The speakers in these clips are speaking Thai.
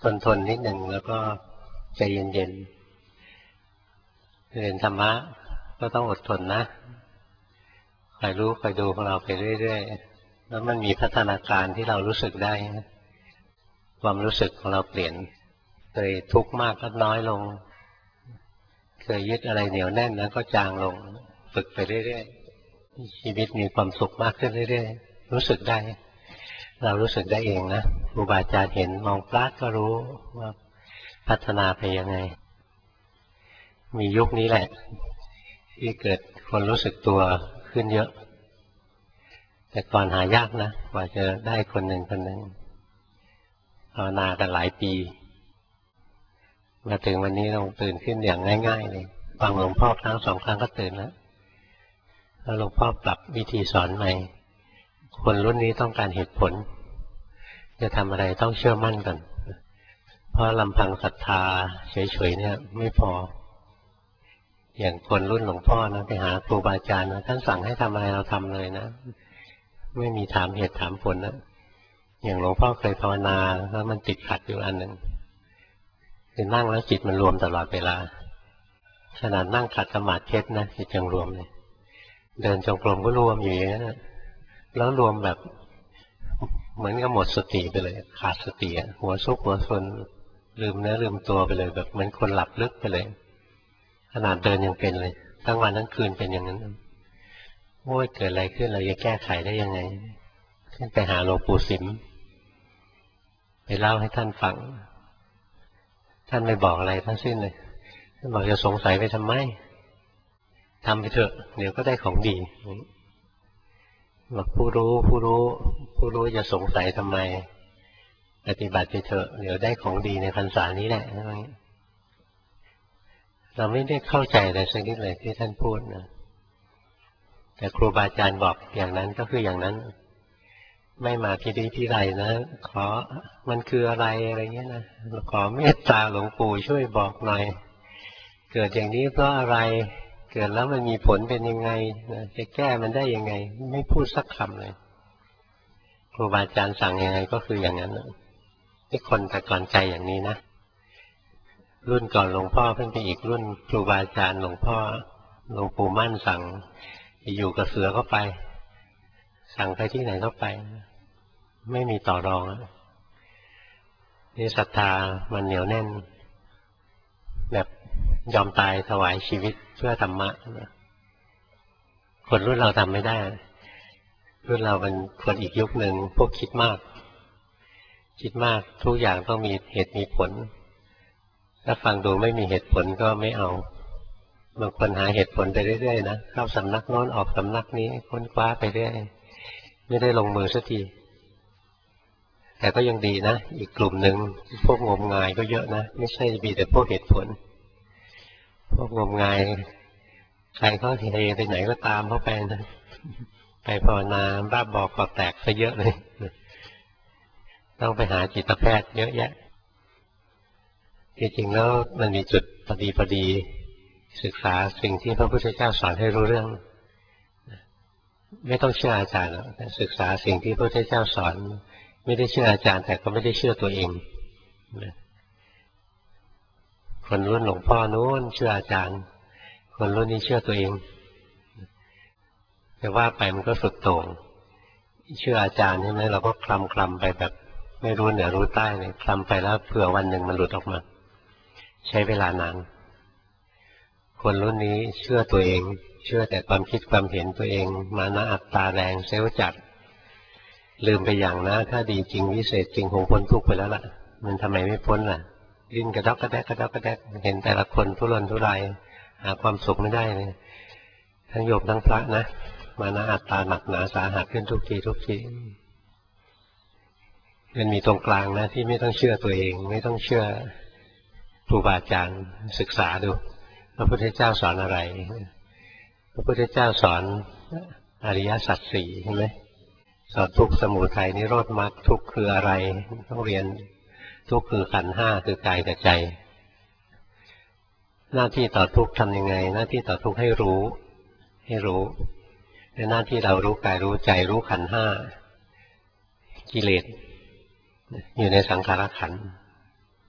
ทนนิดหนึ่งแล้วก็ใจเย็นๆเรียนธรรมะก็ต้องอดทนนะคอยรู้คอยดูของเราไปเรื่อยๆแล้วมันมีพัฒนาการที่เรารู้สึกได้ความรู้สึกของเราเปลี่ยนเคยทุกข์มากก็น้อยลงเคยยึดอะไรเหนียวแน่นแล้วก็จางลงฝึกไปเรื่อยๆชีวิตมีความสุขมากขึ้นเรื่อยๆรู้สึกได้เรารู้สึกได้เองนะครูบาอาจารย์เห็นมองปลาดก็รู้ว่าพัฒนาไปยังไงมียุคนี้แหละที่เกิดคนรู้สึกตัวขึ้นเยอะแต่ก่อนหายากนะกว่าจะได้คนหนึ่งภาวนากันหลายปีมาถึงวันนี้เราตื่นขึ้นอย่างง่ายๆเลยฟังหลวงพ่อครั้ง2 ครั้งก็ตื่นแล้วหลวงพ่อปรับวิธีสอนใหม่คนรุ่นนี้ต้องการเหตุผลจะทำอะไรต้องเชื่อมั่นก่อนเพราะลำพังศรัทธาเฉยๆเนี่ยไม่พออย่างคนรุ่นหลวงพ่อนะไปหาครูบาอาจารย์นะท่านสั่งให้ทำอะไรเราทำเลยนะไม่มีถามเหตุถามผลนะอย่างหลวงพ่อเคยภาวนาแล้วมันติดขัดอยู่อันหนึ่งคือนั่งแล้วจิตมันรวมตลอดเวลาขนาดนั่งขัดสมาธินะจิตยังรวมเลยเดินจงกรมก็รวมอยู่อย่างนั้นนะแล้วรวมแบบเหมือนกับหมดสติไปเลยขาดสติหัวซุกหัวซนลืมเนื้อลืมตัวไปเลยแบบเหมือนคนหลับลึกไปเลยขนาดเดินยังเป็นเลยทั้งวันทั้งคืนเป็นอย่างนั้นโอ้ยเกิดอะไรขึ้นเราจะแก้ไขได้ยังไงขึ้นไปหาหลวงปู่สิมไปเล่าให้ท่านฟังท่านไม่บอกอะไรทั้งสิ้นเลยท่านบอกจะสงสัยไปทำไมทำไปเถอะเดี๋ยวก็ได้ของดีบอกผู้รู้จะสงสัยทำไมปฏิบัติไปเถอะเดี๋ยวได้ของดีในพรรษานี้แหละเราไม่ได้เข้าใจอะไรสักนิดเลยที่ท่านพูดนะแต่ครูบาอาจารย์บอกอย่างนั้นก็คืออย่างนั้นไม่มาพิไรนะขอมันคืออะไรเงี้ยนะขอเมตตาหลวงปู่ช่วยบอกหน่อยเกิดอย่างนี้เพราะอะไรเกิดแล้วมันมีผลเป็นยังไงจะแก้มันได้ยังไงไม่พูดสักคำเลยครูบาอาจารย์สั่งยังไงก็คืออย่างนั้นที่คนแต่ก่อนใจอย่างนี้นะรุ่นก่อนหลวงพ่อเพิ่งไปอีกรุ่นครูบาอาจารย์หลวงพ่อหลวงปู่มั่นสั่งอยู่กับเสือก็ไปสั่งไปที่ไหนก็ไปไม่มีต่อรองนี่ศรัทธามันเหนียวแน่นแบบยอมตายถวายชีวิตเพื่อธรรมะคนรุ่นเราทำไม่ได้รุ่นเราเป็นคนอีกยุคหนึ่งพวกคิดมากทุกอย่างต้องมีเหตุมีผลถ้าฟังดูไม่มีเหตุผลก็ไม่เอาบางคนหาเหตุผลไปเรื่อยๆนะเข้าสำนักโน้นออกสำนักนี้ค้นคว้าไปเรื่อยไม่ได้ลงมือสักทีแต่ก็ยังดีนะอีกกลุ่มหนึ่งพวกงมงายก็เยอะนะไม่ใช่มีแต่พวกเหตุผลพวกงมงายใครเขาเทไปไหนก็ตามเขาไปนะไปภาวนาบ้าบอกอแตกซะเยอะเลยต้องไปหาจิตแพทย์เยอะแยะจริงๆแล้วมันมีจุดพอดีศึกษาสิ่งที่พระพุทธเจ้าสอนให้รู้เรื่องไม่ต้องเชื่ออาจารย์หรอกศึกษาสิ่งที่พระพุทธเจ้าสอนไม่ได้เชื่ออาจารย์แต่ก็ไม่ได้เชื่อตัวเองคนรุ่นหลวงพ่อนู้นเชื่ออาจารย์คนรุ่นนี้เชื่อตัวเองแต่ว่าไปมันก็สุดโต่งเชื่ออาจารย์ใช่ไหมเราก็คลำไปแบบไม่รู้เหนือรู้ใต้เลยคลำไปแล้วเผื่อวันหนึ่งมันหลุดออกมาใช้เวลานานคนรุ่นนี้เชื่อตัวเองเชื่อแต่ความคิดความเห็นตัวเองมานะอัตตาแรงเซลล์จัดลืมไปอย่างนะถ้าดีจริงวิเศษจริงคงพ้นทุกข์ไปแล้วล่ะมันทำไมไม่พ้นล่ะดิ้นกระดอกกระแดกเห็นแต่ละคนทุรนทุรายหาความสุขไม่ได้เลยทั้งโยมทั้งพระนะมานะอัตตาหนักหนาสาหัสขึ้นทุกทีมันมีตรงกลางนะที่ไม่ต้องเชื่อตัวเองไม่ต้องเชื่อครูบาอาจารย์ศึกษาดูพระพุทธเจ้าสอนอะไรพระพุทธเจ้าสอนอริยสัจสี่ใช่ไหมสอนทุกข์สมุทัยนิโรธมรรคทุกข์คืออะไรต้องเรียนทุกข์คือขันธ์ห้าคือกายกับใจหน้าที่ต่อทุกข์ทำยังไงหน้าที่ต่อทุกข์ให้รู้ในหน้าที่เรารู้กายรู้ใจรู้ขันธ์ห้ากิเลสอยู่ในสังขารขันธ์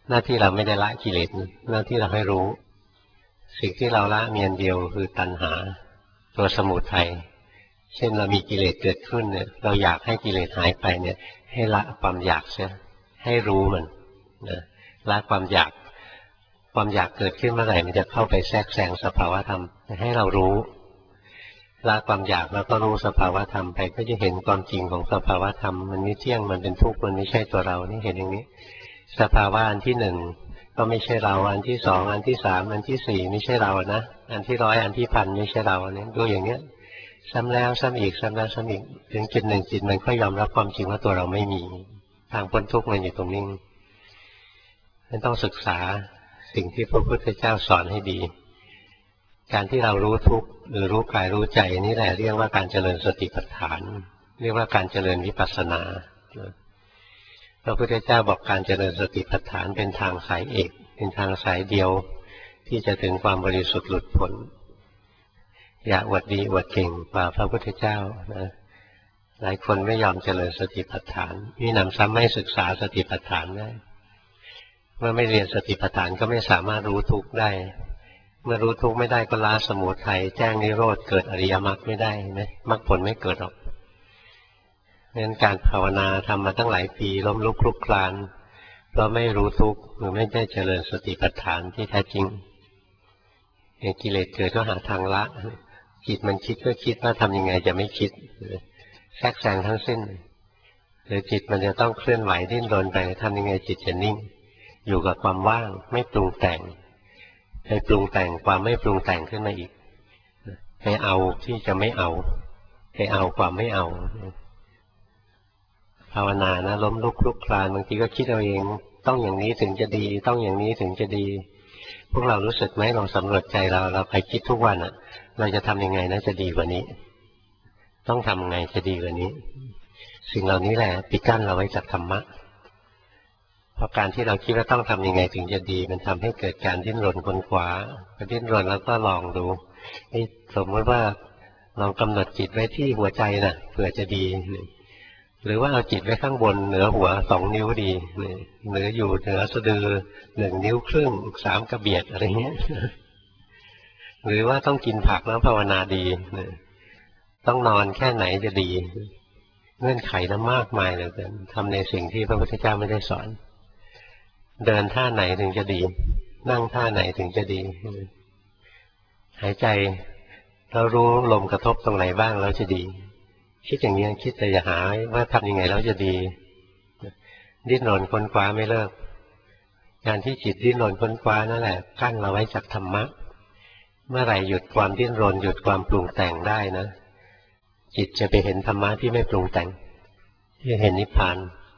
หน้าที่เราไม่ได้ละกิเลสหน้าที่เราให้รู้สิ่งที่เราละมีอันเดียวคือตัณหาตัวสมุทัยเช่นเรามีกิเลสเกิดขึ้นเนี่ยเราอยากให้กิเลสหายไปเนี่ยให้ละความอยากเสียให้รู้มันนะละความอยากเกิดขึ้นเมื่อไหร่มันจะเข้าไปแทรกแซงสภาวะธรรมให้เรารู้ละความอยากแล้วก็รู้สภาวะธรรมไปก็จะเห็นความจริงของสภาวะธรรมมันไม่เที่ยงมันเป็นทุกข์มันไม่ใช่ตัวเรานี่เห็นอย่างนี้สภาวะอันที่หนึ่งก็ไม่ใช่เราอันที่สองอันที่สามอันที่สี่ไม่ใช่เรานะอันที่ร้อยอันที่พันไม่ใช่เราเนี่ยดูอย่างเนี้ยซ้ำแล้วซ้ำอีกซ้ำแล้วซ้ำอีกถึงจุดหนึ่งจิตมันก็ยอมรับความจริงว่าตัวเราไม่มีทางพ้นทุกข์มันอยู่ตรงนี้มันต้องศึกษาสิ่งที่พระพุทธเจ้าสอนให้ดีการที่เรารู้ทุกข์หรือรู้กายรู้ใจนี่แหละเรียกว่าการเจริญสติปัฏฐานเรียกว่าการเจริญวิปัสสนาพระพุทธเจ้าบอกการเจริญสติปัฏฐานเป็นทางสายเอกเป็นทางสายเดียวที่จะถึงความบริสุทธิ์หลุดพ้นอย่าอวดดีอวดเก่งกว่าพระพุทธเจ้านะหลายคนไม่ยอมเจริญสติปัฏฐานมีหนำซ้ำไม่ศึกษาสติปัฏฐานได้เมื่อไม่เรียนสติปัฏฐานก็ไม่สามารถรู้ทุกข์ได้เมื่อรู้ทุกข์ไม่ได้ก็ละสมุทัยแจ้งนิโรธเกิดอริยมรรคไม่ได้นะมรรคผลไม่เกิดหรอกงั้นการภาวนาทำมาตั้งหลายปีล้มลุกคลุกคลานเพราะไม่รู้ทุกข์หรือไม่ได้เจริญสติปัฏฐานที่แท้จริงอย่างกิเลสเกิดก็หาทางละจิตมันคิดก็คิดว่าทำยังไงจะไม่คิดแทรกแซงทั้งสิ้นหรือจิตมันจะต้องเคลื่อนไหวดิ้นรนไปทำยังไงจิตจะนิ่งอยู่กับความว่างไม่ปรุงแต่งไปปรุงแต่งความไม่ปรุงแต่งขึ้นมาอีกไปเอาที่จะไม่เอาไปเอาความไม่เอาภาวนานะล้มลุกคลุกคลานบางทีก็คิดเอาเองต้องอย่างนี้ถึงจะดีต้องอย่างนี้ถึงจะดีพวกเรารู้สึกไหมลองสำรวจใจเราไปคิดทุกวันเราจะทำยังไงนะจะดีกว่านี้ต้องทำไงจะดีกว่านี้สิ่งเหล่านี้แหละปิดกั้นเราไว้จากธรรมะเพราะการที่เราคิดว่าต้องทำยังไงถึงจะดีมันทำให้เกิดการดิ้นรนค้นคว้าดิ้นรนแล้วก็ลองดูสมมติว่าลองกำหนดจิตไว้ที่หัวใจนะเผื่อจะดีหรือว่าเอาจิตไว้ข้างบนเหนือหัว2 นิ้วดีหรืออยู่เหนือสะดือ1 นิ้วครึ่ง3 กระเบียดอะไรเงี้ยหรือว่าต้องกินผักแล้วภาวนาดีต้องนอนแค่ไหนจะดีเงื่อนไขนั้นมากมายเลยทำในสิ่งที่พระพุทธเจ้าไม่ได้สอนเดินท่าไหนถึงจะดีนั่งท่าไหนถึงจะดีหายใจเรารู้ลมกระทบตรงไหนบ้างแล้วจะดีคิดอย่างนี้คิดแต่อย่าหาว่าทำยังไงแล้วจะดีดิ้นรนค้นคว้าไม่เลิกการที่จิตดิ้นรนค้นคว้านั่นแหละกั้นเราไว้จากธรรมะเมื่อไหร่หยุดความดิ้นรนหยุดความปรุงแต่งได้นะจิตจะไปเห็นธรรมะที่ไม่ปรุงแต่งจะเห็นนิพพาน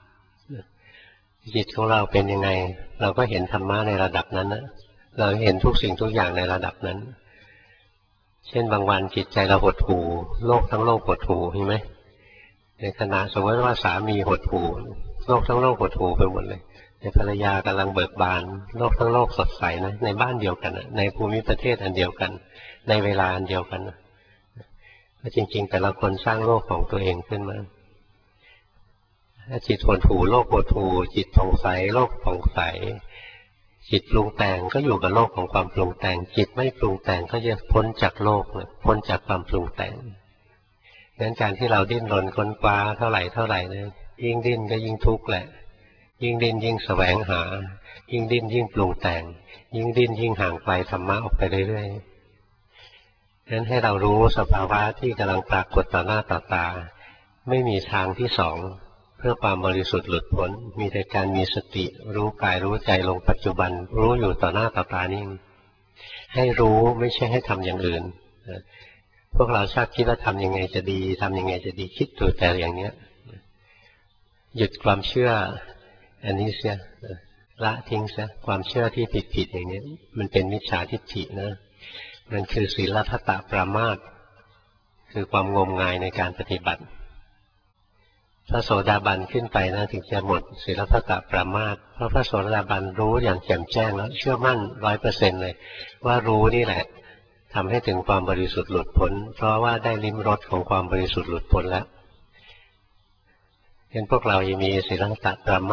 จิตของเราเป็นยังไงเราก็เห็นธรรมะในระดับนั้นนะเราเห็นทุกสิ่งทุกอย่างในระดับนั้นเช่นบางวันจิตใจเราหดหู่โลกทั้งโลกหดหู่เห็นไหมในขณะสมมติว่าสามีหดหู่โลกทั้งโลกหดหู่ไปหมดเลยแต่ภรรยากำลังเบิกบานโลกทั้งโลกสดใสนะในบ้านเดียวกันในภูมิประเทศอันเดียวกันในเวลาอันเดียวกันจริงๆแต่ละคนสร้างโลกของตัวเองขึ้นมาถ้าจิตหดหู่โลกหดหู่จิตผ่องใสโลกผ่องใสจิตปรุงแต่งก็อยู่กับโลกของความปรุงแต่งจิตไม่ปรุงแต่งก็จะพ้นจากโลกพ้นจากความปรุงแต่งงั้นการที่เราดิ้นรนค้นคว้าเท่าไหร่นะยิ่งดิ้นก็ยิ่งทุกข์แหละยิ่งดิ้นยิ่งแสวงหายิ่งดิ้นยิ่งปรุงแต่งยิ่งดิ้นยิ่งห่างไกลธรรมะออกไปเรื่อยๆงั้นให้เรารู้สภาวะที่กำลังปรากฏต่อหน้าต่อตาไม่มีทางที่สองเพื่อความบริสุทธิ์หลุดพ้นมีแต่การมีสติรู้กายรู้ใจลงปัจจุบันรู้อยู่ต่อหน้าต่อตานี่ให้รู้ไม่ใช่ให้ทำอย่างอื่นพวกเราชอบคิดว่าทำยังไงจะดีทำยังไงจะดีคิดตัวแต่อย่างเนี้ยหยุดความเชื่ออันนี้เสียละทิ้งเสียความเชื่อที่ผิดอย่างนี้มันเป็นมิจฉาทิฏฐินะมันคือศีลพัตตปรามาสคือความงมงายในการปฏิบัติพระโสดาบันขึ้นไปนะถึงจะหมดศีลพัตตปรามาสเพราะพระโสดาบันรู้อย่างแจ่มแจ้งแล้วเชื่อมั่น 100% เลยว่ารู้นี่แหละทำให้ถึงความบริสุทธิ์หลุดพ้นเพราะว่าได้ลิ้มรสของความบริสุทธิ์หลุดพ้นแล้วเห็นพวกเรายังมีศีลพัตตปรามาส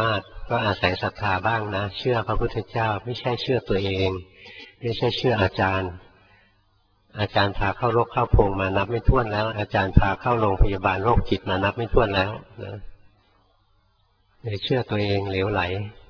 ก็อาศัยศรัทธาบ้างนะเชื่อพระพุทธเจ้าไม่ใช่เชื่อตัวเองไม่ใช่เชื่ออาจารย์พาเข้าโรคเข้าโพรงมานับไม่ถ้วนแล้วอาจารย์พาเข้าโรงพยาบาลโรคจิตมานับไม่ถ้วนแล้วนะเชื่อตัวเองเหลวไหล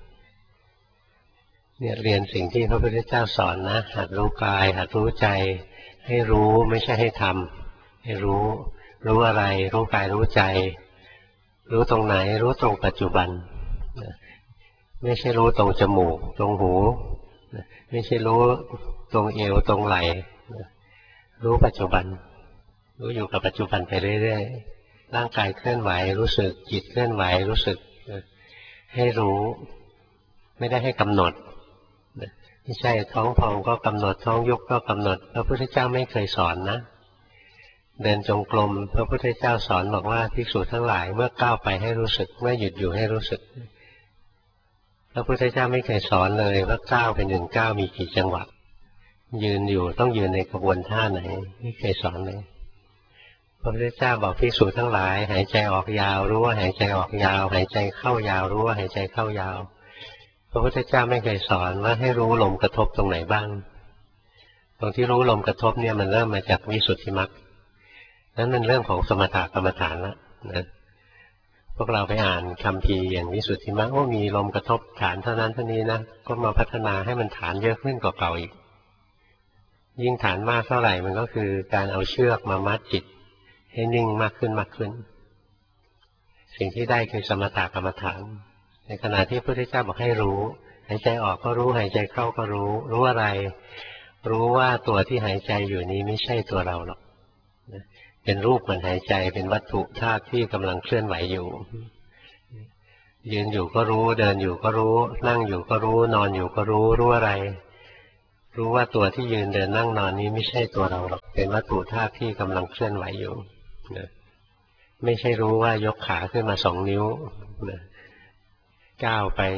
เนี่ยเรียนสิ่งที่พระพุทธเจ้าสอนนะหัดรู้กายหัดรู้ใจให้รู้ไม่ใช่ให้ทำให้รู้อะไรรู้กายรู้ใจรู้ตรงไหนรู้ตรงปัจจุบันไม่ใช่รู้ตรงจมูกตรงหูไม่ใช่รู้ตรงเอวตรงไหล่รู้ปัจจุบันรู้อยู่กับปัจจุบันไปเรื่อยๆร่างกายเคลื่อนไหวรู้สึกจิตเคลื่อนไหวรู้สึกให้รู้ไม่ได้ให้กำหนดไม่ใช่ท้องพองก็กำหนดท้องยุบก็กำหนดพระพุทธเจ้าไม่เคยสอนนะเดินจงกรมพระพุทธเจ้าสอนบอกว่าภิกษุทั้งหลายเมื่อก้าวไปให้รู้สึกเมื่อหยุดอยู่ให้รู้สึกพระพุทธเจ้าไม่เคยสอนเลยว่าก้าวไปหนึ่งก้าวมีกี่จังหวะยืนอยู่ต้องยืนในกระบวนท่าไหนไม่เคยสอนเลยพระพุทธเจ้าบอกภิกษุทั้งหลายหายใจออกยาวรู้ว่าหายใจออกยาวหายใจเข้ายาวรู้ว่าหายใจเข้ายาวพระพุทธเจ้าไม่เคยสอนว่าให้รู้ลมกระทบตรงไหนบ้างตรงที่รู้ลมกระทบเนี่ยมันเริ่มมาจากวิสุทธิมรรคนั้นมันเรื่องของสมถะกรรมฐานแล้วนะพวกเราไปอ่านคัมภีร์อย่างวิสุทธิมรรคว่ามีลมกระทบฐานเท่านั้นเท่านี้นะก็มาพัฒนาให้มันฐานเยอะขึ้นกว่าเก่าอีกยิ่งฐานมากเท่าไหร่มันก็คือการเอาเชือกมามัดจิตให้นิ่งมากขึ้นมากขึ้นสิ่งที่ได้คือสมถะกรรมฐานในขณะที่พระพุทธเจ้าบอกให้รู้หายใจออกก็รู้หายใจเข้าก็รู้อะไรรู้ว่าตัวที่หายใจอยู่นี้ไม่ใช่ตัวเราหรอกเป็นรูปเหมือนหายใจเป็นวัตถุธาตุที่กำลังเคลื่อนไหวอยู่ยืนอยู่ก็รู้เดินอยู่ก็รู้นั่งอยู่ก็รู้นอนอยู่ก็รู้อะไรรู้ว่าตัวที่ยืนเดินนั่งนอนนี้ไม่ใช่ตัวเราหรอกเป็นวัตถุธาตุที่กำลังเคลื่อนไหวอยู่ไม่ใช่รู้ว่ายกขาขึ้นมา2 นิ้วก้าวไป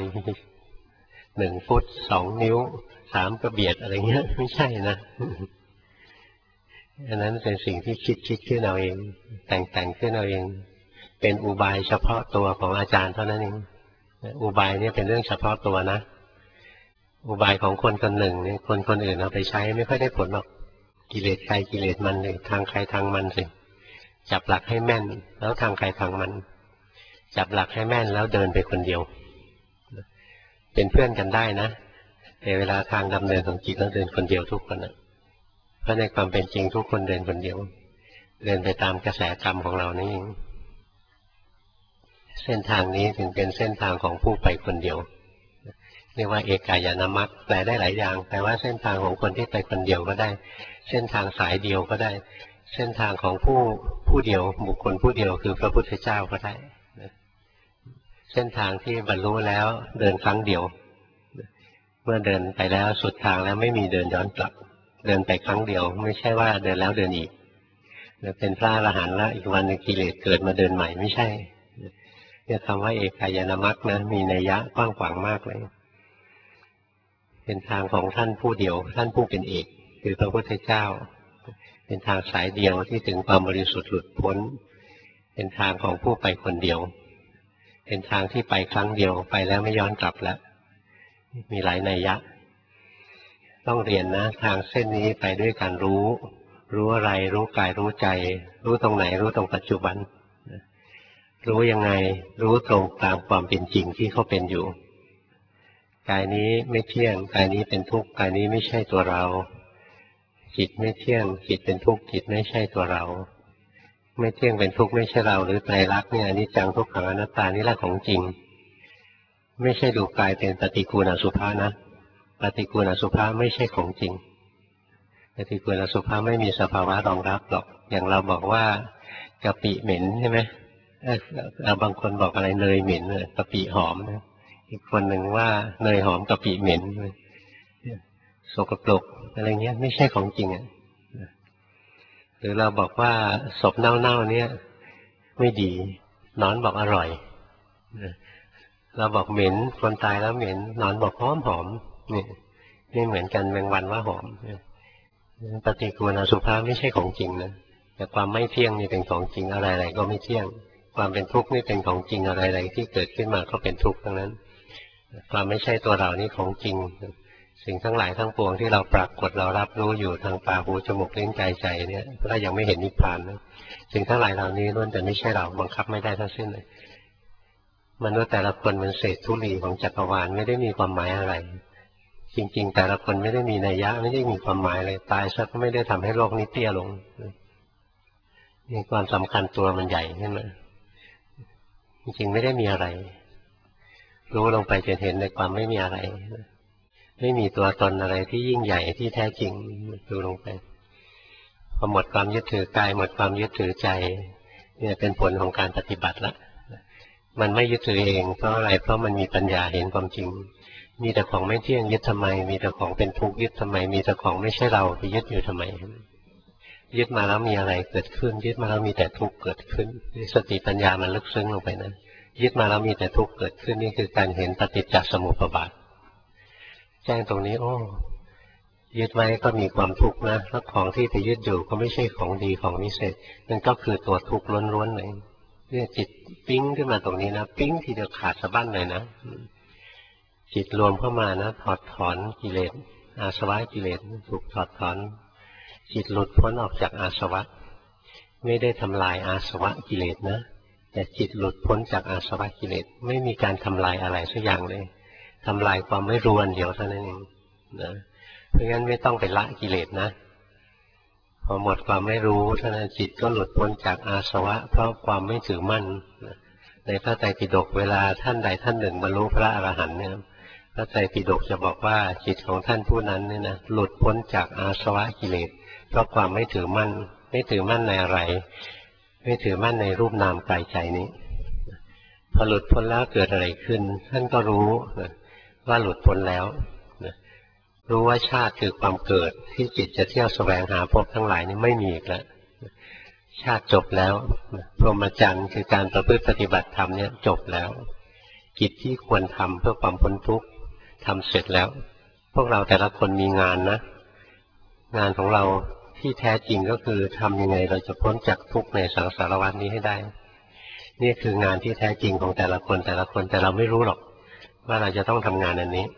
1 ฟุต2 นิ้ว3 กระเบียดอะไรเงี้ยไม่ใช่นะอันนั้นเป็นสิ่งที่คิดขึ้นเอาเองแต่งขึ้นเอาเองเป็นอุบายเฉพาะตัวของอาจารย์เท่านั้นเองอุบายเนี่ยเป็นเรื่องเฉพาะตัวนะอุบายของคนคนหนึ่งเนี่ยคนอื่นเอาไปใช้ไม่ค่อยได้ผลหรอกกิเลสใครกิเลสมันเลยทางใครทางมันสิจับหลักให้แม่นแล้วทางใครทางมันจับหลักให้แม่นแล้วเดินไปคนเดียวเป็นเพื่อนกันได้นะแต่เวลาทางดำเนินของจิตเราเดินคนเดียวทุกคนนะเพราะในความเป็นจริงทุกคนเดินคนเดียวเดินไปตามกระแสกรรมของเรานี่เองเส้นทางนี้ถึงเป็นเส้นทางของผู้ไปคนเดียวเรียกว่าเอกายนามรรคแปลได้หลายอย่างแปลว่าเส้นทางของคนที่ไปคนเดียวก็ได้เส้นทางสายเดียวก็ได้เส้นทางของผู้เดียวบุคคลผู้เดียวคือพระพุทธเจ้าก็ได้เส้นทางที่บรรลุแล้วเดินครั้งเดียวเมื่อเดินไปแล้วสุดทางแล้วไม่มีเดินย้อนกลับเดินไปครั้งเดียวไม่ใช่ว่าเดินแล้วเดินอีกเป็นพระอรหันต์แล้วอีกวันนึงกิเลสเกิดมาเดินใหม่ไม่ใช่เนี่ยคำว่าเอกายนามรรคนะมีนัยยะกว้างขวางมากเลยเป็นทางของท่านผู้เดียวท่านผู้เป็นเอกคือพระพุทธเจ้าเป็นทางสายเดียวที่ถึงความบริสุทธิ์หลุดพ้นเป็นทางของผู้ไปคนเดียวเป็นทางที่ไปครั้งเดียวไปแล้วไม่ย้อนกลับแล้วมีหลายนัยยะต้องเรียนนะทางเส้นนี้ไปด้วยการรู้อะไรรู้กายรู้ใจรู้ตรงไหนรู้ตรงปัจจุบันรู้ยังไงรู้ตรงตามความเป็นจริงที่เขาเป็นอยู่กายนี้ไม่เที่ยงกายนี้เป็นทุกข์กายนี้ไม่ใช่ตัวเราจิตไม่เที่ยงจิตเป็นทุกข์จิตไม่ใช่ตัวเราไม่เที่ยงเป็นทุกข์ไม่ใช่เราหรือไตรลักษณ์เนี่ยอนิจจังทุกขังอนัตตานี่แหละของจริงไม่ใช่ดูกายเป็นปฏิกูลอสุภะนะปฏิกูลอสุภะไม่ใช่ของจริงปฏิกูลอสุภะไม่มีสภาวะรองรับหรอกอย่างเราบอกว่ากะปิเหม็นใช่ไหมบางคนบอกอะไรเนยเหม็นกะปิหอมนะอีกคนหนึ่งว่าเนยหอมกะปิเหม็นสกปรกอะไรเงี้ยไม่ใช่ของจริงอ่ะหรือเราบอกว่าศพเน่าๆเนี่ยไม่ดีหนอนบอกอร่อยเราบอกเหม็นคนตายแล้วเหม็นหนอนบอกหอมนี่ไม่เหมือนกันแมงวันว่าหอมปฏิกูลอสุภะไม่ใช่ของจริงนะแต่ความไม่เที่ยงนี่เป็นของจริงอะไรๆก็ไม่เที่ยงความเป็นทุกข์นี่เป็นของจริงอะไรๆที่เกิดขึ้นมาก็เป็นทุกข์ทั้งนั้นความไม่ใช่ตัวเรานี่ของจริงสิ่งทั้งหลายทั้งปวงที่เราปรากฏเรารับรู้อยู่ทางตาหูจมูกลิ้นกายใจเนี่ยถ้ายังไม่เห็นนิพพานนะสิ่งทั้งหลายเหล่านี้ล้วนแต่ไม่ใช่เราบังคับไม่ได้ทั้งสิ้นเลยมนุษย์แต่ละคนเป็นเศษธุลีของจักรวาลไม่ได้มีความหมายอะไรจริงๆแต่ละคนไม่ได้มีนัยยะไม่ได้มีความหมายอะไรตายซะก็ไม่ได้ทำให้โลกนี้เตี้ยลงนี่ความสำคัญตัวมันใหญ่ขึ้นมาจริงๆไม่ได้มีอะไรรู้ลงไปจนเห็นในความไม่มีอะไรไม่มีตัวตนอะไรที่ยิ่งใหญ่ที่แท้จริงดูลงไปพอหมดความยึดถือกายหมดความยึดถือใจเนี่ยเป็นผลของการปฏิบัติละมันไม่ยึดถือเองเพราะอะไรเพราะมันมีปัญญาเห็นความจริงมีแต่ของไม่เที่ยงยึดทำไมมีแต่ของเป็นทุกข์ยึดทำไมมีแต่ของไม่ใช่เราไปยึดอยู่ทำไมยึดมาแล้วมีอะไรเกิดขึ้นยึดมาแล้วมีแต่ทุกข์เกิดขึ้นสติปัญญามันลึกซึ้งลงไปนะยึดมาแล้วมีแต่ทุกข์เกิดขึ้นนี่คือการเห็นปฏิจจสมุปบาทแจ้งตรงนี้โอ้ยึดไว้ก็มีความทุกข์นะแล้วของที่ไปยึดอยู่ก็ไม่ใช่ของดีของวิเศษนั่นก็คือตัวทุกข์ล้วนๆเลยเนี่ยจิตปิ้งขึ้นมาตรงนี้นะปิ้งทีเดียวขาดสะบั้นเลยนะจิตรวมเข้ามานะถอดถอนกิเลสอาสวะกิเลสถูกถอดถอนจิตหลุดพ้นออกจากอาสวะไม่ได้ทำลายอาสวะกิเลสนะแต่จิตหลุดพ้นจากอาสวะกิเลสไม่มีการทำลายอะไรสักอย่างเลยทำลายความไม่รู้อันเดียวเท่านั้นเองนะเพราะงั้นไม่ต้องไปละกิเลสนะพอหมดความไม่รู้เท่านั้นจิตก็หลุดพ้นจากอาสวะเพราะความไม่ถือมั่นในพระไตรปิฎกเวลาท่านใดท่านหนึ่งบรรลุพระอรหันต์เนี่ยพระไตรปิฎกจะบอกว่าจิตของท่านผู้นั้นเนี่ยนะหลุดพ้นจากอาสวะกิเลสเพราะความไม่ถือมั่นไม่ถือมั่นในอะไรไม่ถือมั่นในรูปนามกายใจนี้พอหลุดพ้นแล้วเกิดอะไรขึ้นท่านก็รู้ว่าหลุดพ้นแล้วรู้ว่าชาติคือความเกิดที่จิตจะเที่ยวแสวงหาภพทั้งหลายนี้ไม่มีอีกแล้วชาติจบแล้วพรหมจรรย์คือการประพฤติปฏิบัติธรรมเนี่ยจบแล้วกิจที่ควรทำเพื่อความพ้นทุกข์ทำเสร็จแล้วพวกเราแต่ละคนมีงานนะงานของเราที่แท้จริงก็คือทำยังไงเราจะพ้นจากทุกข์ในสังสารวัฏนี้ให้ได้นี่คืองานที่แท้จริงของแต่ละคนแต่เราไม่รู้หรอกว่าเราจะต้องทำงานอันนี้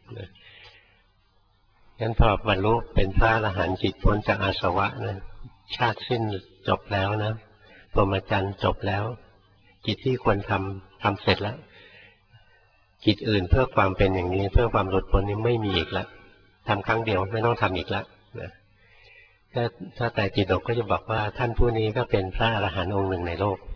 งั้นพอบรรลุเป็นพระอรหันต์จิตพ้นจากอาสวะนะชาติสิ้นจบแล้วนะพรหมจรรย์จบแล้วกิจที่ควรทำเสร็จแล้วกิจอื่นเพื่อความเป็นอย่างนี้เพื่อความหลุดพ้นนี้ไม่มีอีกแล้วทำครั้งเดียวไม่ต้องทำอีกแล้วนะถ้าแต่ปิฎกก็จะบอกว่าท่านผู้นี้ก็เป็นพระอรหันต์องค์หนึ่งในโลก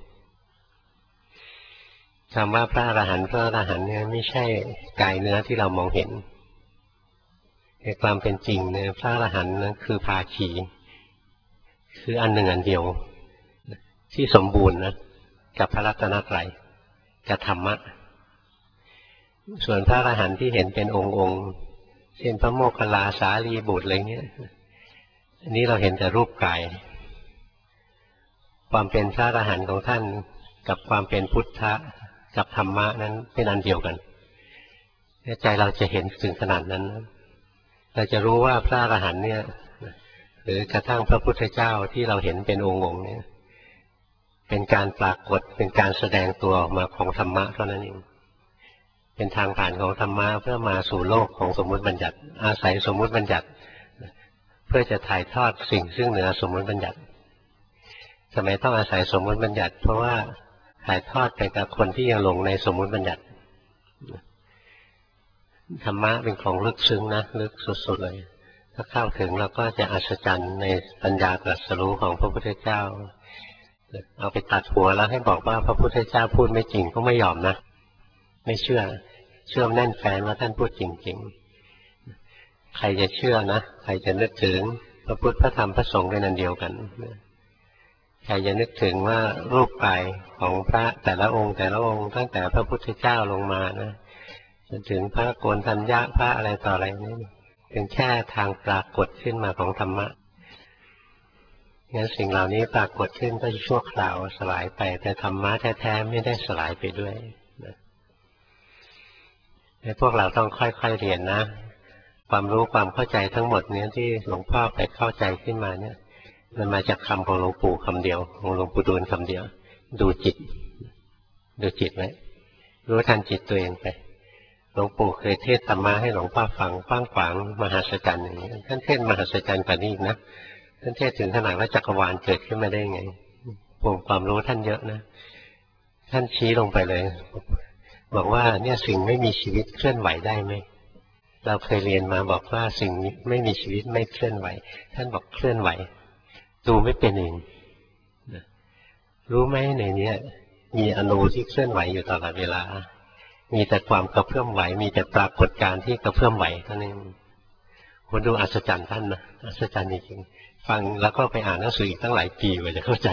คำว่าพระอรหันต์เนี่ยไม่ใช่กายเนื้อที่เรามองเห็นในความเป็นจริงเนี่ยพระอรหันต์นั้นคือภาคีคืออันหนึ่งอันเดียวที่สมบูรณ์นะกับพระรัตนตรัยกับธรรมะส่วนพระอรหันต์ที่เห็นเป็นองค์เช่นพระโมคคัลลาสารีบุตรอะไรเงี้ยอันนี้เราเห็นแต่รูปกายความเป็นพระอรหันต์ของท่านกับความเป็นพุทธะกับธรรมะนั้นเป็นอันเดียวกันใจเราจะเห็นถึงขนาดนั้นเราจะรู้ว่าพระอรหันต์เนี่ยหรือกระทั่งพระพุทธเจ้าที่เราเห็นเป็นองค์เนี่ยเป็นการปรากฏเป็นการแสดงตัวออกมาของธรรมะเท่านั้นเองเป็นทางผ่านของธรรมะเพื่อมาสู่โลกของสมมุติบัญญัติอาศัยสมมุติบัญญัติเพื่อจะถ่ายทอดสิ่งซึ่งเหนือสมมุติบัญญัติทำไมต้องอาศัยสมมุติบัญญัติเพราะว่าถ่ายทอดไปกับคนที่ยังหลงในสมมุติบัญญัติธรรมะเป็นของลึกซึ้งนะลึกสุดๆเลยถ้าเข้าถึงเราก็จะอัศจรรย์ในปัญญาตรัสรู้ของพระพุทธเจ้าเอาไปตัดหัวแล้วให้บอกว่าพระพุทธเจ้าพูดไม่จริงก็ไม่ยอมนะไม่เชื่อแน่นแฟ้นว่าท่านพูดจริงๆใครจะเชื่อนะใครจะนึกถึงพระพุทธพระธรรมพระสงฆ์เป็นอันเดียวกันใครจะนึกถึงว่ารูปกายของพระแต่ละองค์ตั้งแต่พระพุทธเจ้าลงมานะจนถึงพระโกณฑัญญะพระอะไรต่ออะไรนี่เป็นแค่ทางปรากฏขึ้นมาของธรรมะงั้นสิ่งเหล่านี้ปรากฏขึ้นก็จะชั่วคราวสลายไปแต่ธรรมะแท้ๆไม่ได้สลายไปด้วยให้พวกเราต้องค่อยๆเรียนนะความรู้ความเข้าใจทั้งหมดนี้ที่หลวงพ่อไปเข้าใจขึ้นมาเนี่ยมันมาจากคำของหลวงปู่คำเดียวของหลวงปู่ดูลคำเดียวดูจิตไว้รู้ทันจิตตัวเองไปลวงปู่เคยเทศธรรมะให้หลวงพ่อฟังกว้างขวางมหัศจรรย์อย่างนี้ท่านเทศมหัศจรรย์กว่านี้อีกนะท่านเทศถึงขนาดว่าจักรวาลเกิดขึ้นมาได้ไงภูมิความรู้ท่านเยอะนะท่านชี้ลงไปเลยบอกว่าเนี่ยสิ่งไม่มีชีวิตเคลื่อนไหวได้ไหมเราเคยเรียนมาบอกว่าสิ่งไม่มีชีวิตไม่เคลื่อนไหวท่านบอกเคลื่อนไหวดูไม่เป็นเองรู้ไหมในนี้มีอณูที่เคลื่อนไหวอยู่ตลอดเวลามีแต่ความกระเพื่อมไหวมีแต่ปรากฏการณ์ที่กระเพื่อมไหวเท่านั้นคนดูอัศจรรย์ท่านนะอัศจรรย์จริงๆฟังแล้วก็ไปอ่านหนังสืออีกตั้งหลายปีกว่าจะเข้าใจ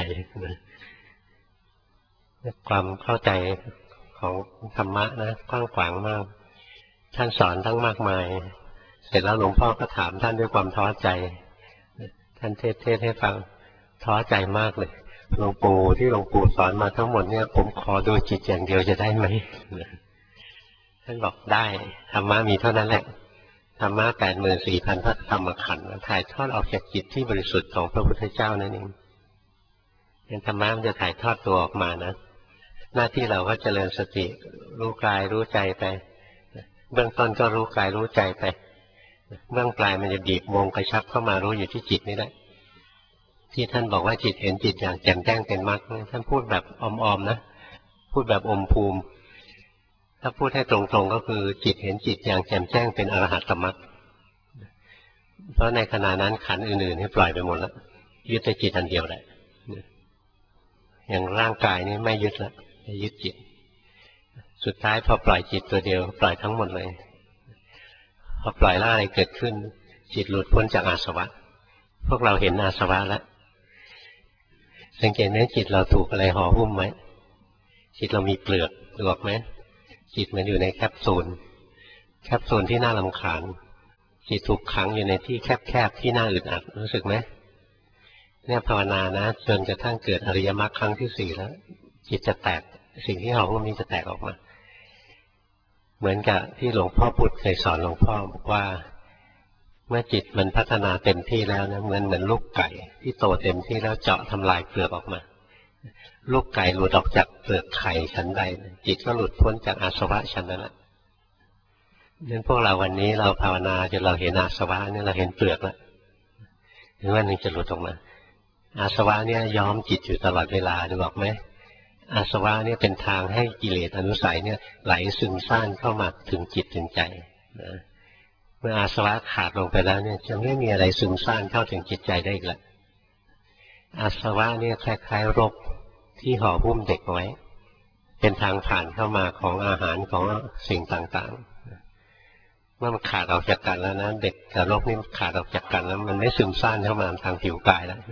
ความเข้าใจของธรรมะนะกว้างขวางมากท่านสอนทั้งมากมายเสร็จแล้วหลวงพ่อก็ถามท่านด้วยความท้อใจท่านเทศให้ฟังท้อใจมากเลยหลวงปู่ที่หลวงปู่สอนมาทั้งหมดเนี่ยผมขอดูจิตอย่างเดียวจะได้ไหมท่านบอกได้ธรรมะมีเท่านั้นแหละธรรมะ84,000 พระธรรมขันธ์ถ่ายทอดออกจากจิตที่บริสุทธิ์ของพระพุทธเจ้านั่นเองธรรมะมันจะถ่ายทอดตัวออกมานะหน้าที่เราก็เจริญสติรู้กายรู้ใจไปเบื้องต้นก็รู้กายรู้ใจไปเบื้องปลายมันจะบีบโมงกระชับเข้ามารู้อยู่ที่จิตนี่แหละที่ท่านบอกว่าจิตเห็นจิตอย่างแจ่มแจ้งเป็นมรรคท่านพูดแบบอมๆนะพูดแบบอมภูมิถ้าพูดให้ตรงๆก็คือจิตเห็นจิตอย่างแจ่มแจ้งเป็นอรหัตตมรรคเพราะในขณะนั้นขันธ์อื่นๆให้ปล่อยไปหมดแล้วยึดแต่จิตอันเดียวแหละอย่างร่างกายนี่ไม่ยึดแล้วไม่ยึดจิตสุดท้ายพอปล่อยจิตตัวเดียวปล่อยทั้งหมดเลยพอปล่อยแล้วอะไรเกิดขึ้นจิตหลุดพ้นจากอาสวะพวกเราเห็นอาสวะแล้วสังเกตไหมจิตเราถูกอะไรห่อหุ้มไหมจิตเรามีเปลือกหรือไหมจิตมันอยู่ในแคปซูลที่น่ารำคาญจิตถูกขังอยู่ในที่แคบๆที่น่าอึดอัดรู้สึกไหมเนี่ยภาวนานะจนกระทั่งเกิดอริยมรรคครั้งที่4แล้วจิตจะแตกสิ่งที่ห่อหุ้มนี้จะแตกออกมาเหมือนกับที่หลวงพ่อพุธเคยสอนหลวงพ่อบอกว่าเมื่อจิตมันพัฒนาเต็มที่แล้วนะเหมือนลูกไก่ที่โตเต็มที่แล้วเจาะทำลายเปลือกออกมาลูกไก่หลุดออกจากเปลือกไข่ชั้นใดจิตก็หลุดพ้นจากอาสวะชั้นนั้นแหละนั้นพวกเราวันนี้เราภาวนาจนเราเห็นอาสวะเนี่ยเราเห็นเปลือกแล้วถึงวันหนึ่งจะหลุดออกมาอาสวะเนี่ยย้อมจิตอยู่ตลอดเวลาดูบอกไหมอาสวะเนี่ยเป็นทางให้กิเลสอนุสัยเนี่ยไหลซึมซ่านเข้ามาถึงจิตถึงใจนะเมื่ออาสวะขาดลงไปแล้วเนี่ยจะไม่มีอะไรซึมซ่านเข้าถึงจิตใจได้อีกแล้วอาสวะเนี่ยคล้ายๆรกที่ห่อหุ้มเด็กไว้เป็นทางผ่านเข้ามาของอาหารของสิ่งต่างๆเมื่อมันขาดออกจากกันแล้วนะเด็กกับรกนี่ขาดออกจากกันแล้วมันไม่ซึมซ่านเข้ามาทางผิวกายแล้ว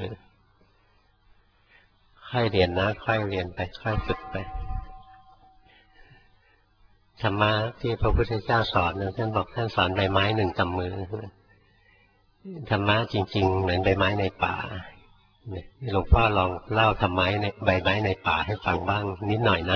ค่อยเรียนนะค่อยเรียนไปค่อยฝึกไปธรรมะที่พระพุทธเจ้าสอนท่านบอกท่านสอนใบไม้หนึ่งกำมือธรรมะจริงๆเหมือนใบไม้ในป่าหลวงพ่อลองเล่าธรรมะในใบไม้ในป่าให้ฟังบ้างนิดหน่อยนะ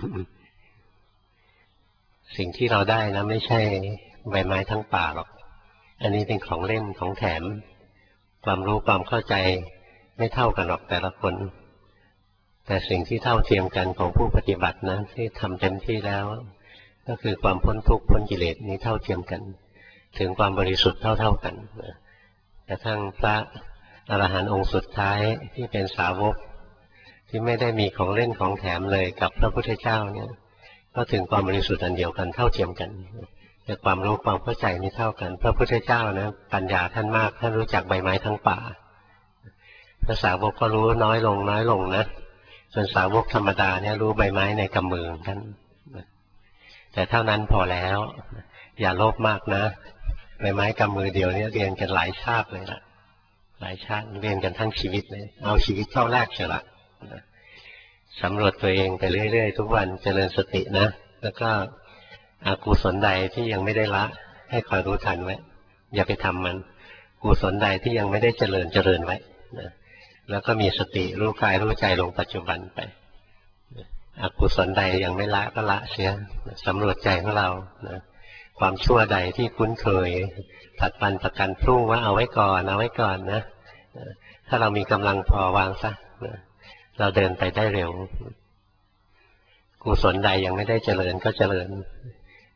สิ่งที่เราได้นะไม่ใช่ใบไม้ทั้งป่าหรอกอันนี้เป็นของเล่นของแถมความรู้ความเข้าใจไม่เท่ากันหรอกแต่ละคนแต่สิ่งที่เท่าเทียมกันของผู้ปฏิบัตินะที่ทำเต็มที่แล้วก็คือความพ้นทุกข์พ้นกิเลสนี้เท่าเทียมกันถึงความบริสุทธิ์เท่าๆกันกระทั่งพระอรหันต์องค์สุดท้ายที่เป็นสาวกที่ไม่ได้มีของเล่นของแถมเลยกับพระพุทธเจ้าเนี่ยก็ถึงความบริสุทธิ์อันเดียวกันเท่าเทียมกันแต่ความรู้ความเข้าใจไม่เท่ากันพระพุทธเจ้านะปัญญาท่านมากท่านรู้จักใบไม้ทั้งป่าพระสาวกก็รู้น้อยลงนะส่วนสาวกธรรมดาเนี่ยรู้ใบไม้ในกำมือท่านแต่เท่านั้นพอแล้วอย่าโลภมากนะใบไม้กำมือเดียวเนี่ยเรียนกันหลายชาติเลยล่ะหลายชาติเรียนกันทั้งชีวิตเลยเอาชีวิตเข้าแรกเสียละสำรวจตัวเองไปเรื่อยๆทุกวันเจริญสตินะแล้วก็อกุศลใดที่ยังไม่ได้ละให้คอยรู้ทันไว้อย่าไปทำมันกุศลใดที่ยังไม่ได้เจริญไว้นะแล้วก็มีสติรู้กายรู้ใจลงปัจจุบันไปอกุศลใดยังไม่ละก็ละเสียสำรวจใจของเรานะความชั่วใดที่คุ้นเคยผัดวันประกันพรุ่งว่าเอาไว้ก่อนนะถ้าเรามีกำลังพอวางซะเราเดินไปได้เร็วกุศลใดยังไม่ได้เจริญก็เจริญ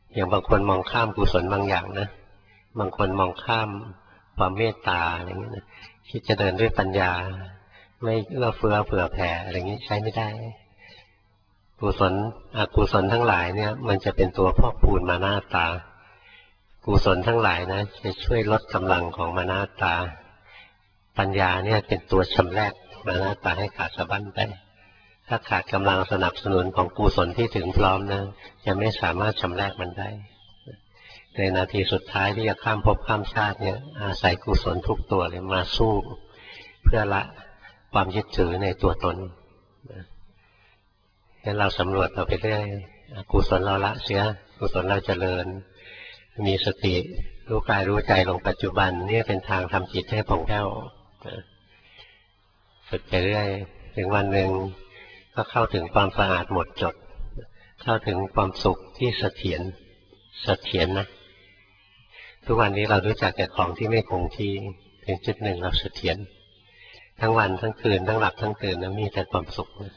อย่างบางคนมองข้ามกุศลบางอย่างนะบางคนมองข้ามความเมตตาอะไรอย่างนี้นะคิดจะเดินด้วยปัญญาไม่เอื้อเฟื้อเผื่อแผ่อะไรอย่างนี้ใช้ไม่ได้กุศลอกุศลทั้งหลายเนี่ยมันจะเป็นตัวพอกพูนมานาตากุศลทั้งหลายนะจะช่วยลดกำลังของมานาตาปัญญาเนี่ยเป็นตัวชำแรกมานาตาให้ขาดสะบั้นไปถ้าขาดกำลังสนับสนุนของกุศลที่ถึงพร้อมนะจะไม่สามารถชำแรกมันได้ในนาทีสุดท้ายที่จะข้ามภพข้ามชาติเนี่ยอาศัยกุศลทุกตัวเลยมาสู้เพื่อละความยึดถือในตัวตนงั้นเราสำรวจเราไปเรื่อยกุศลเราละเสียกุศลเราเจริญมีสติรู้กายรู้ใจลงปัจจุบันนี่เป็นทางทำจิตให้ผ่องแผ้วฝึกไปเรื่อยถึงวันหนึ่งก็เข้าถึงความสะอาดหมดจดเข้าถึงความสุขที่เสถียรนะทุกวันนี้เรารู้จักแต่ของที่ไม่คงที่ถึงจุดหนึ่งเราเสถียรทั้งวันทั้งคืนทั้งหลับทั้งตื่นนะมีแต่ความสุขนะ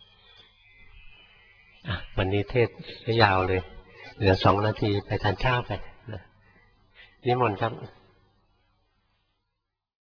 วันนี้เทศยาวเลยเหลือ2 นาทีไปทานข้าวไปนะนิมนต์ครับ